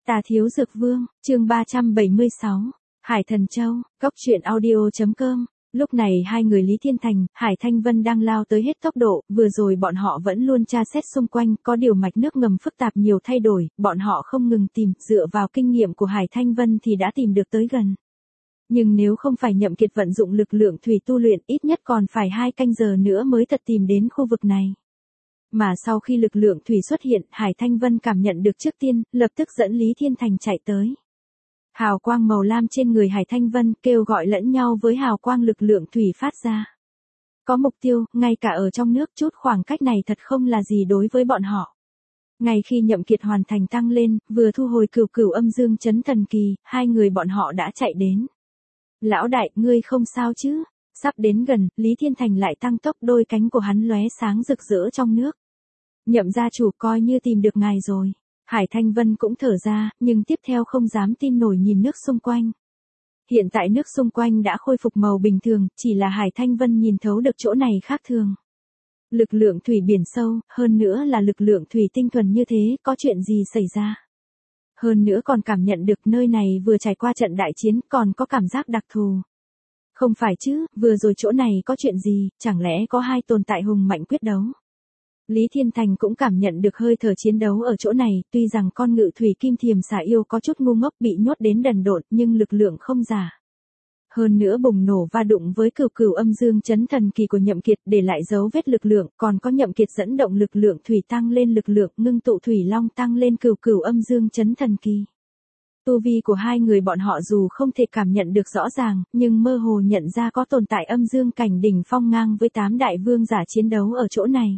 Tà Thiếu Dược Vương, chương 376, Hải Thần Châu, Cốc truyện audio.com. Lúc này hai người Lý Thiên Thành, Hải Thanh Vân đang lao tới hết tốc độ, vừa rồi bọn họ vẫn luôn tra xét xung quanh, có điều mạch nước ngầm phức tạp nhiều thay đổi, bọn họ không ngừng tìm, dựa vào kinh nghiệm của Hải Thanh Vân thì đã tìm được tới gần. Nhưng nếu không phải Nhậm Kiệt vận dụng lực lượng thủy tu luyện, ít nhất còn phải 2 canh giờ nữa mới thật tìm đến khu vực này. Mà sau khi lực lượng thủy xuất hiện, Hải Thanh Vân cảm nhận được trước tiên, lập tức dẫn Lý Thiên Thành chạy tới. Hào quang màu lam trên người Hải Thanh Vân kêu gọi lẫn nhau với hào quang lực lượng thủy phát ra. Có mục tiêu, ngay cả ở trong nước chút khoảng cách này thật không là gì đối với bọn họ. Ngay khi Nhậm Kiệt hoàn thành tăng lên, vừa thu hồi cửu âm dương chấn thần kỳ, hai người bọn họ đã chạy đến. Lão đại, ngươi không sao chứ? Sắp đến gần, Lý Thiên Thành lại tăng tốc, đôi cánh của hắn lóe sáng rực rỡ trong nước. Nhậm gia chủ, coi như tìm được ngài rồi. Hải Thanh Vân cũng thở ra, nhưng tiếp theo không dám tin nổi nhìn nước xung quanh. Hiện tại nước xung quanh đã khôi phục màu bình thường, chỉ là Hải Thanh Vân nhìn thấu được chỗ này khác thường. Lực lượng thủy biển sâu, hơn nữa là lực lượng thủy tinh thuần như thế, có chuyện gì xảy ra? Hơn nữa còn cảm nhận được nơi này vừa trải qua trận đại chiến, còn có cảm giác đặc thù. Không phải chứ, vừa rồi chỗ này có chuyện gì, chẳng lẽ có hai tồn tại hùng mạnh quyết đấu? Lý Thiên Thành cũng cảm nhận được hơi thở chiến đấu ở chỗ này, tuy rằng con ngự thủy kim thiềm xà yêu có chút ngu ngốc bị nhốt đến đần độn, nhưng lực lượng không giả. Hơn nữa bùng nổ va đụng với cửu âm dương chấn thần kỳ của Nhậm Kiệt để lại dấu vết lực lượng, còn có Nhậm Kiệt dẫn động lực lượng thủy tăng lên lực lượng, ngưng tụ thủy long tăng lên cửu âm dương chấn thần kỳ. Tu vi của hai người bọn họ dù không thể cảm nhận được rõ ràng, nhưng mơ hồ nhận ra có tồn tại âm dương cảnh đỉnh phong ngang với 8 đại vương giả chiến đấu ở chỗ này.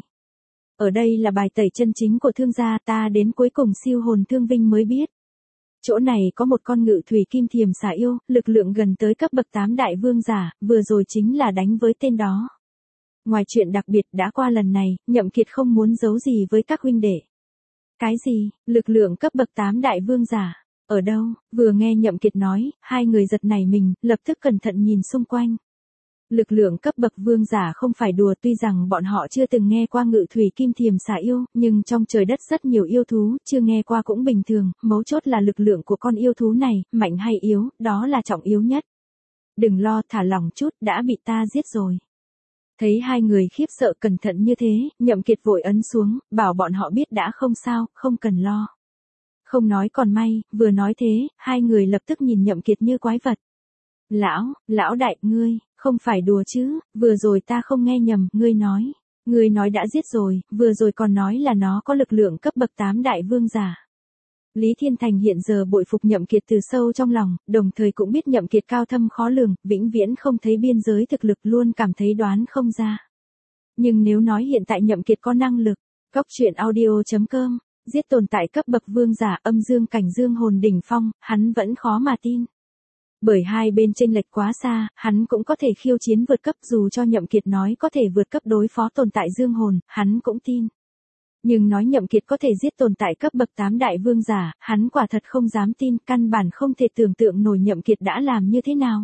Ở đây là bài tẩy chân chính của thương gia, ta đến cuối cùng siêu hồn thương vinh mới biết. Chỗ này có một con ngự thủy kim thiềm xà yêu, lực lượng gần tới cấp bậc 8 đại vương giả, vừa rồi chính là đánh với tên đó. Ngoài chuyện đặc biệt đã qua lần này, Nhậm Kiệt không muốn giấu gì với các huynh đệ. Cái gì, lực lượng cấp bậc 8 đại vương giả? Ở đâu? Vừa nghe Nhậm Kiệt nói, hai người giật nảy mình, lập tức cẩn thận nhìn xung quanh. Lực lượng cấp bậc vương giả không phải đùa, tuy rằng bọn họ chưa từng nghe qua ngự thủy kim thiềm xà yêu, nhưng trong trời đất rất nhiều yêu thú, chưa nghe qua cũng bình thường, mấu chốt là lực lượng của con yêu thú này, mạnh hay yếu, đó là trọng yếu nhất. Đừng lo, thả lỏng chút, đã bị ta giết rồi. Thấy hai người khiếp sợ cẩn thận như thế, Nhậm Kiệt vội ấn xuống, bảo bọn họ biết đã không sao, không cần lo. Không nói còn may, vừa nói thế, hai người lập tức nhìn Nhậm Kiệt như quái vật. Lão đại, ngươi, không phải đùa chứ, vừa rồi ta không nghe nhầm, ngươi nói đã giết rồi, vừa rồi còn nói là nó có lực lượng cấp bậc 8 đại vương giả. Lý Thiên Thành hiện giờ bội phục Nhậm Kiệt từ sâu trong lòng, đồng thời cũng biết Nhậm Kiệt cao thâm khó lường, vĩnh viễn không thấy biên giới thực lực, luôn cảm thấy đoán không ra. Nhưng nếu nói hiện tại Nhậm Kiệt có năng lực, Cốc truyện audio.com, giết tồn tại cấp bậc vương giả âm dương cảnh dương hồn đỉnh phong, hắn vẫn khó mà tin. Bởi hai bên chênh lệch quá xa, hắn cũng có thể khiêu chiến vượt cấp, dù cho Nhậm Kiệt nói có thể vượt cấp đối phó tồn tại dương hồn, hắn cũng tin. Nhưng nói Nhậm Kiệt có thể giết tồn tại cấp bậc 8 đại vương giả, hắn quả thật không dám tin, căn bản không thể tưởng tượng nổi Nhậm Kiệt đã làm như thế nào.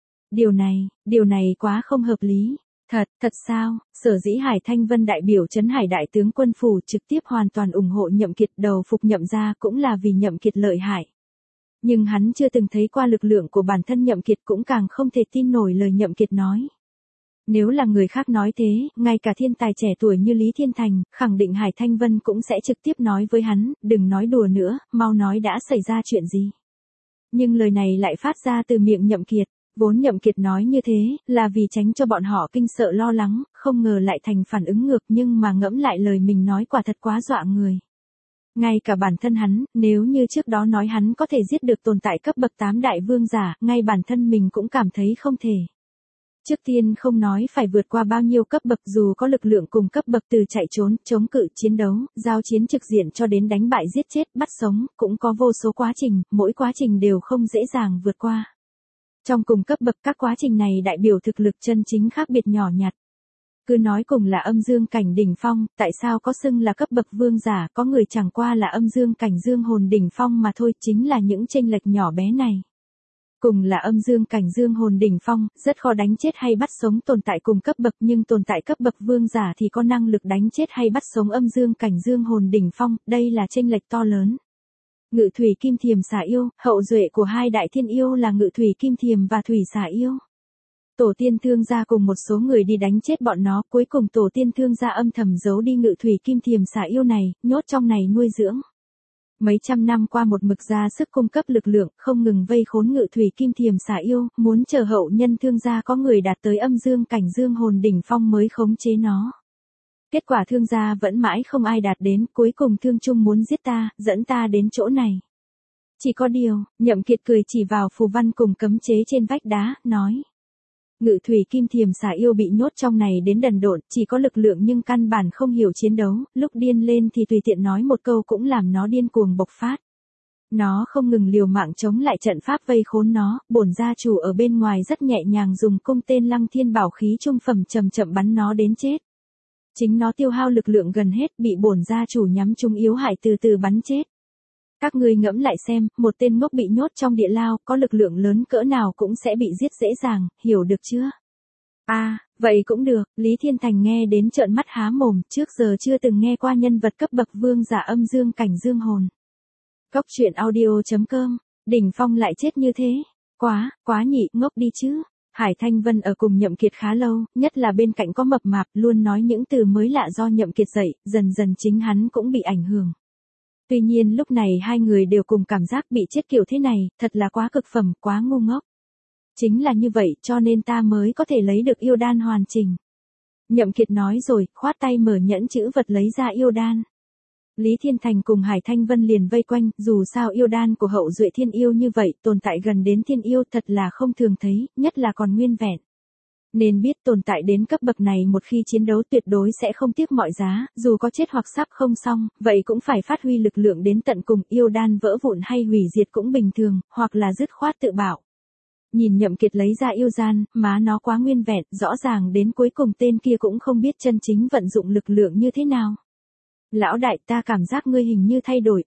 Điều này quá không hợp lý. Thật sao? Sở dĩ Hải Thanh Vân đại biểu trấn Hải đại tướng quân phủ trực tiếp hoàn toàn ủng hộ Nhậm Kiệt, đầu phục Nhậm gia cũng là vì Nhậm Kiệt lợi hại. Nhưng hắn chưa từng thấy qua lực lượng của bản thân Nhậm Kiệt, cũng càng không thể tin nổi lời Nhậm Kiệt nói. Nếu là người khác nói thế, ngay cả thiên tài trẻ tuổi như Lý Thiên Thành, khẳng định Hải Thanh Vân cũng sẽ trực tiếp nói với hắn, đừng nói đùa nữa, mau nói đã xảy ra chuyện gì. Nhưng lời này lại phát ra từ miệng Nhậm Kiệt. Vốn Nhậm Kiệt nói như thế, là vì tránh cho bọn họ kinh sợ lo lắng, không ngờ lại thành phản ứng ngược, nhưng mà ngẫm lại lời mình nói quả thật quá dọa người. Ngay cả bản thân hắn, nếu như trước đó nói hắn có thể giết được tồn tại cấp bậc 8 đại vương giả, ngay bản thân mình cũng cảm thấy không thể. Trước tiên không nói phải vượt qua bao nhiêu cấp bậc, dù có lực lượng cùng cấp bậc từ chạy trốn, chống cự, chiến đấu, giao chiến trực diện cho đến đánh bại giết chết, bắt sống, cũng có vô số quá trình, mỗi quá trình đều không dễ dàng vượt qua. Trong cùng cấp bậc, các quá trình này đại biểu thực lực chân chính khác biệt nhỏ nhặt. Cứ nói cùng là âm dương cảnh đỉnh phong, tại sao có xưng là cấp bậc vương giả, có người chẳng qua là âm dương cảnh dương hồn đỉnh phong mà thôi, chính là những chênh lệch nhỏ bé này. Cùng là âm dương cảnh dương hồn đỉnh phong, rất khó đánh chết hay bắt sống tồn tại cùng cấp bậc, nhưng tồn tại cấp bậc vương giả thì có năng lực đánh chết hay bắt sống âm dương cảnh dương hồn đỉnh phong, đây là chênh lệch to lớn. Ngự thủy kim thiềm xà yêu, hậu duệ của hai đại thiên yêu là ngự thủy kim thiềm và thủy xà yêu. Tổ tiên thương gia cùng một số người đi đánh chết bọn nó, cuối cùng tổ tiên thương gia âm thầm giấu đi ngự thủy kim thiềm xà yêu này, nhốt trong này nuôi dưỡng. Mấy trăm năm qua một mực ra sức cung cấp lực lượng, không ngừng vây khốn ngự thủy kim thiềm xà yêu, muốn chờ hậu nhân thương gia có người đạt tới âm dương cảnh dương hồn đỉnh phong mới khống chế nó. Kết quả thương gia vẫn mãi không ai đạt đến, cuối cùng thương trung muốn giết ta, dẫn ta đến chỗ này. Chỉ có điều, Nhậm Kiệt cười chỉ vào phù văn cùng cấm chế trên vách đá, nói. Ngự thủy kim thiềm xà yêu bị nhốt trong này đến đần độn, chỉ có lực lượng nhưng căn bản không hiểu chiến đấu, lúc điên lên thì tùy tiện nói một câu cũng làm nó điên cuồng bộc phát. Nó không ngừng liều mạng chống lại trận pháp vây khốn nó, bổn gia chủ ở bên ngoài rất nhẹ nhàng dùng cung tên Lăng Thiên bảo khí trung phẩm chậm chậm bắn nó đến chết. Chính nó tiêu hao lực lượng gần hết, bị bổn gia chủ nhắm trúng yếu hại từ từ bắn chết. Các ngươi ngẫm lại xem, một tên ngốc bị nhốt trong địa lao, có lực lượng lớn cỡ nào cũng sẽ bị giết dễ dàng, hiểu được chưa? Vậy cũng được, Lý Thiên Thành nghe đến trợn mắt há mồm, trước giờ chưa từng nghe qua nhân vật cấp bậc vương giả âm dương cảnh dương hồn. Cốc truyện audio.com, đỉnh phong lại chết như thế, quá nhị, ngốc đi chứ. Hải Thanh Vân ở cùng Nhậm Kiệt khá lâu, nhất là bên cạnh có mập mạp, luôn nói những từ mới lạ do Nhậm Kiệt dạy, dần dần chính hắn cũng bị ảnh hưởng. Tuy nhiên lúc này hai người đều cùng cảm giác bị chết kiểu thế này, thật là quá cực phẩm, quá ngu ngốc. Chính là như vậy cho nên ta mới có thể lấy được yêu đan hoàn chỉnh. Nhậm Kiệt nói rồi, khoát tay mở nhẫn chữ vật lấy ra yêu đan. Lý Thiên Thành cùng Hải Thanh Vân liền vây quanh, dù sao yêu đan của hậu duệ thiên yêu như vậy, tồn tại gần đến thiên yêu thật là không thường thấy, nhất là còn nguyên vẹn. Nên biết tồn tại đến cấp bậc này một khi chiến đấu tuyệt đối sẽ không tiếc mọi giá, dù có chết hoặc sắp không xong, vậy cũng phải phát huy lực lượng đến tận cùng, yêu đan vỡ vụn hay hủy diệt cũng bình thường, hoặc là dứt khoát tự bảo. Nhìn Nhậm Kiệt lấy ra yêu gian, má nó quá nguyên vẹn, rõ ràng đến cuối cùng tên kia cũng không biết chân chính vận dụng lực lượng như thế nào. Lão đại, ta cảm giác ngươi hình như thay đổi.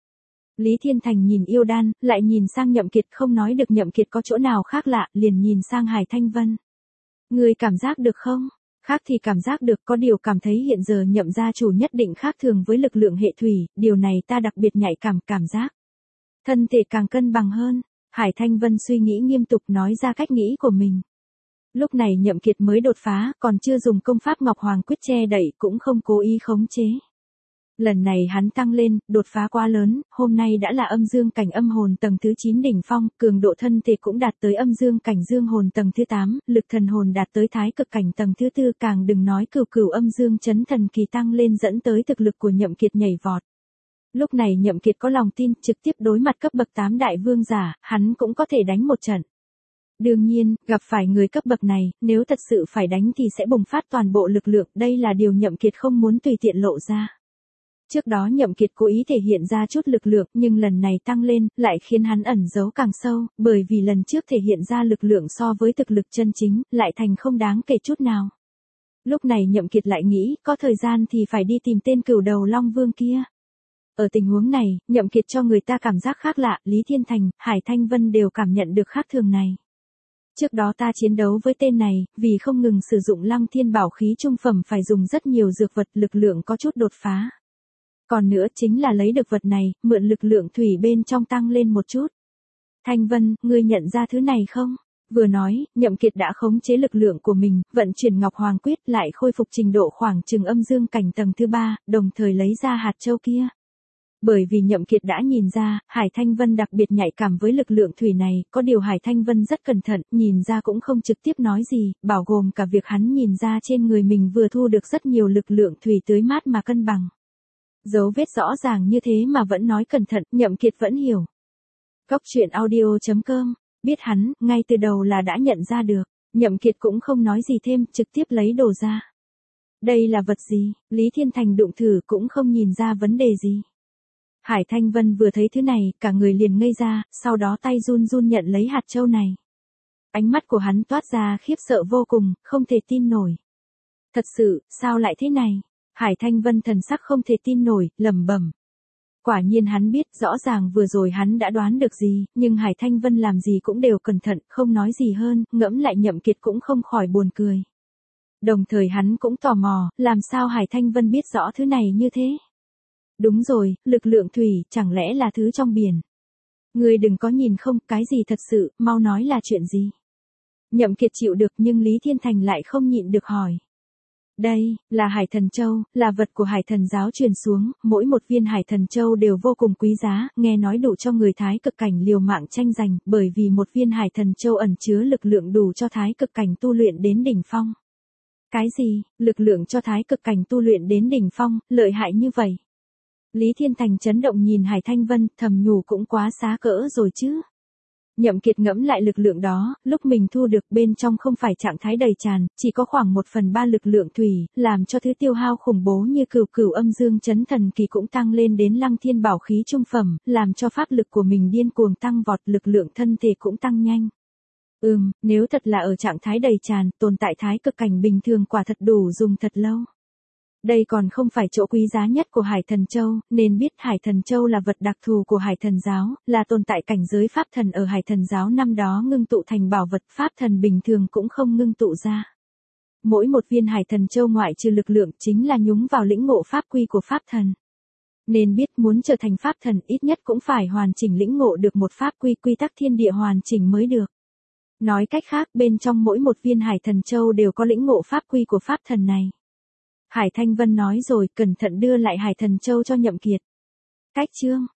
Lý Thiên Thành nhìn yêu đan, lại nhìn sang Nhậm Kiệt, không nói được Nhậm Kiệt có chỗ nào khác lạ, liền nhìn sang Hải Thanh Vân. Ngươi cảm giác được không? Khác thì cảm giác được, có điều cảm thấy hiện giờ Nhậm gia chủ nhất định khác thường với lực lượng hệ thủy, điều này ta đặc biệt nhạy cảm giác. Thân thể càng cân bằng hơn. Hải Thanh Vân suy nghĩ nghiêm túc nói ra cách nghĩ của mình. Lúc này Nhậm Kiệt mới đột phá, còn chưa dùng công pháp Ngọc Hoàng Quyết che đậy, cũng không cố ý khống chế. Lần này hắn tăng lên, đột phá quá lớn, hôm nay đã là âm dương cảnh âm hồn tầng thứ 9 đỉnh phong, cường độ thân thể cũng đạt tới âm dương cảnh dương hồn tầng thứ 8, lực thần hồn đạt tới thái cực cảnh tầng thứ 4, càng đừng nói cửu âm dương chấn thần kỳ tăng lên dẫn tới thực lực của Nhậm Kiệt nhảy vọt. Lúc này Nhậm Kiệt có lòng tin, trực tiếp đối mặt cấp bậc 8 đại vương giả, hắn cũng có thể đánh một trận. Đương nhiên, gặp phải người cấp bậc này, nếu thật sự phải đánh thì sẽ bùng phát toàn bộ lực lượng, đây là điều Nhậm Kiệt không muốn tùy tiện lộ ra. Trước đó Nhậm Kiệt cố ý thể hiện ra chút lực lượng, nhưng lần này tăng lên, lại khiến hắn ẩn giấu càng sâu, bởi vì lần trước thể hiện ra lực lượng so với thực lực chân chính, lại thành không đáng kể chút nào. Lúc này Nhậm Kiệt lại nghĩ, có thời gian thì phải đi tìm tên cửu đầu Long Vương kia. Ở tình huống này, Nhậm Kiệt cho người ta cảm giác khác lạ, Lý Thiên Thành, Hải Thanh Vân đều cảm nhận được khác thường này. Trước đó ta chiến đấu với tên này, vì không ngừng sử dụng Lăng Thiên bảo khí trung phẩm phải dùng rất nhiều dược vật, lực lượng có chút đột phá. Còn nữa chính là lấy được vật này, mượn lực lượng thủy bên trong tăng lên một chút. Thanh Vân, ngươi nhận ra thứ này không? Vừa nói, Nhậm Kiệt đã khống chế lực lượng của mình, vận chuyển Ngọc Hoàng Quyết lại khôi phục trình độ khoảng chừng âm dương cảnh tầng thứ 3, đồng thời lấy ra hạt châu kia. Bởi vì Nhậm Kiệt đã nhìn ra, Hải Thanh Vân đặc biệt nhạy cảm với lực lượng thủy này, có điều Hải Thanh Vân rất cẩn thận, nhìn ra cũng không trực tiếp nói gì, bao gồm cả việc hắn nhìn ra trên người mình vừa thu được rất nhiều lực lượng thủy tưới mát mà cân bằng. Dấu vết rõ ràng như thế mà vẫn nói cẩn thận, Nhậm Kiệt vẫn hiểu. Cốc truyện audio.com, biết hắn, ngay từ đầu là đã nhận ra được, Nhậm Kiệt cũng không nói gì thêm, trực tiếp lấy đồ ra. Đây là vật gì? Lý Thiên Thành đụng thử cũng không nhìn ra vấn đề gì. Hải Thanh Vân vừa thấy thứ này, cả người liền ngây ra, sau đó tay run run nhận lấy hạt châu này. Ánh mắt của hắn toát ra khiếp sợ vô cùng, không thể tin nổi. Thật sự, sao lại thế này? Hải Thanh Vân thần sắc không thể tin nổi, lẩm bẩm. Quả nhiên hắn biết, rõ ràng vừa rồi hắn đã đoán được gì, nhưng Hải Thanh Vân làm gì cũng đều cẩn thận, không nói gì hơn, ngẫm lại Nhậm Kiệt cũng không khỏi buồn cười. Đồng thời hắn cũng tò mò, làm sao Hải Thanh Vân biết rõ thứ này như thế? Đúng rồi, lực lượng thủy, chẳng lẽ là thứ trong biển? Ngươi đừng có nhìn không, cái gì thật sự, mau nói là chuyện gì? Nhậm Kiệt chịu được nhưng Lý Thiên Thành lại không nhịn được hỏi. Đây, là Hải Thần Châu, là vật của Hải Thần giáo truyền xuống, mỗi một viên Hải Thần Châu đều vô cùng quý giá, nghe nói đủ cho người Thái cực cảnh liều mạng tranh giành, bởi vì một viên Hải Thần Châu ẩn chứa lực lượng đủ cho Thái cực cảnh tu luyện đến đỉnh phong. Cái gì, lực lượng cho Thái cực cảnh tu luyện đến đỉnh phong, lợi hại như vậy? Lý Thiên Thành chấn động nhìn Hải Thanh Vân, thầm nhủ cũng quá xá cỡ rồi chứ. Nhậm Kiệt ngẫm lại lực lượng đó, lúc mình thu được bên trong không phải trạng thái đầy tràn, chỉ có khoảng 1/3 lực lượng thủy, làm cho thứ tiêu hao khủng bố như cửu cửu âm dương chấn thần kỳ cũng tăng lên đến lăng thiên bảo khí trung phẩm, làm cho pháp lực của mình điên cuồng tăng vọt, lực lượng thân thể cũng tăng nhanh. Nếu thật là ở trạng thái đầy tràn, tồn tại thái cực cảnh bình thường quả thật đủ dùng thật lâu. Đây còn không phải chỗ quý giá nhất của Hải Thần Châu, nên biết Hải Thần Châu là vật đặc thù của Hải Thần giáo, là tồn tại cảnh giới pháp thần ở Hải Thần giáo năm đó ngưng tụ thành bảo vật pháp thần bình thường cũng không ngưng tụ ra. Mỗi một viên Hải Thần Châu ngoại trừ lực lượng chính là nhúng vào lĩnh ngộ pháp quy của pháp thần. Nên biết muốn trở thành pháp thần ít nhất cũng phải hoàn chỉnh lĩnh ngộ được một pháp quy quy tắc thiên địa hoàn chỉnh mới được. Nói cách khác bên trong mỗi một viên Hải Thần Châu đều có lĩnh ngộ pháp quy của pháp thần này. Hải Thanh Vân nói rồi cẩn thận đưa lại Hải Thần Châu cho Nhậm Kiệt. Cách chương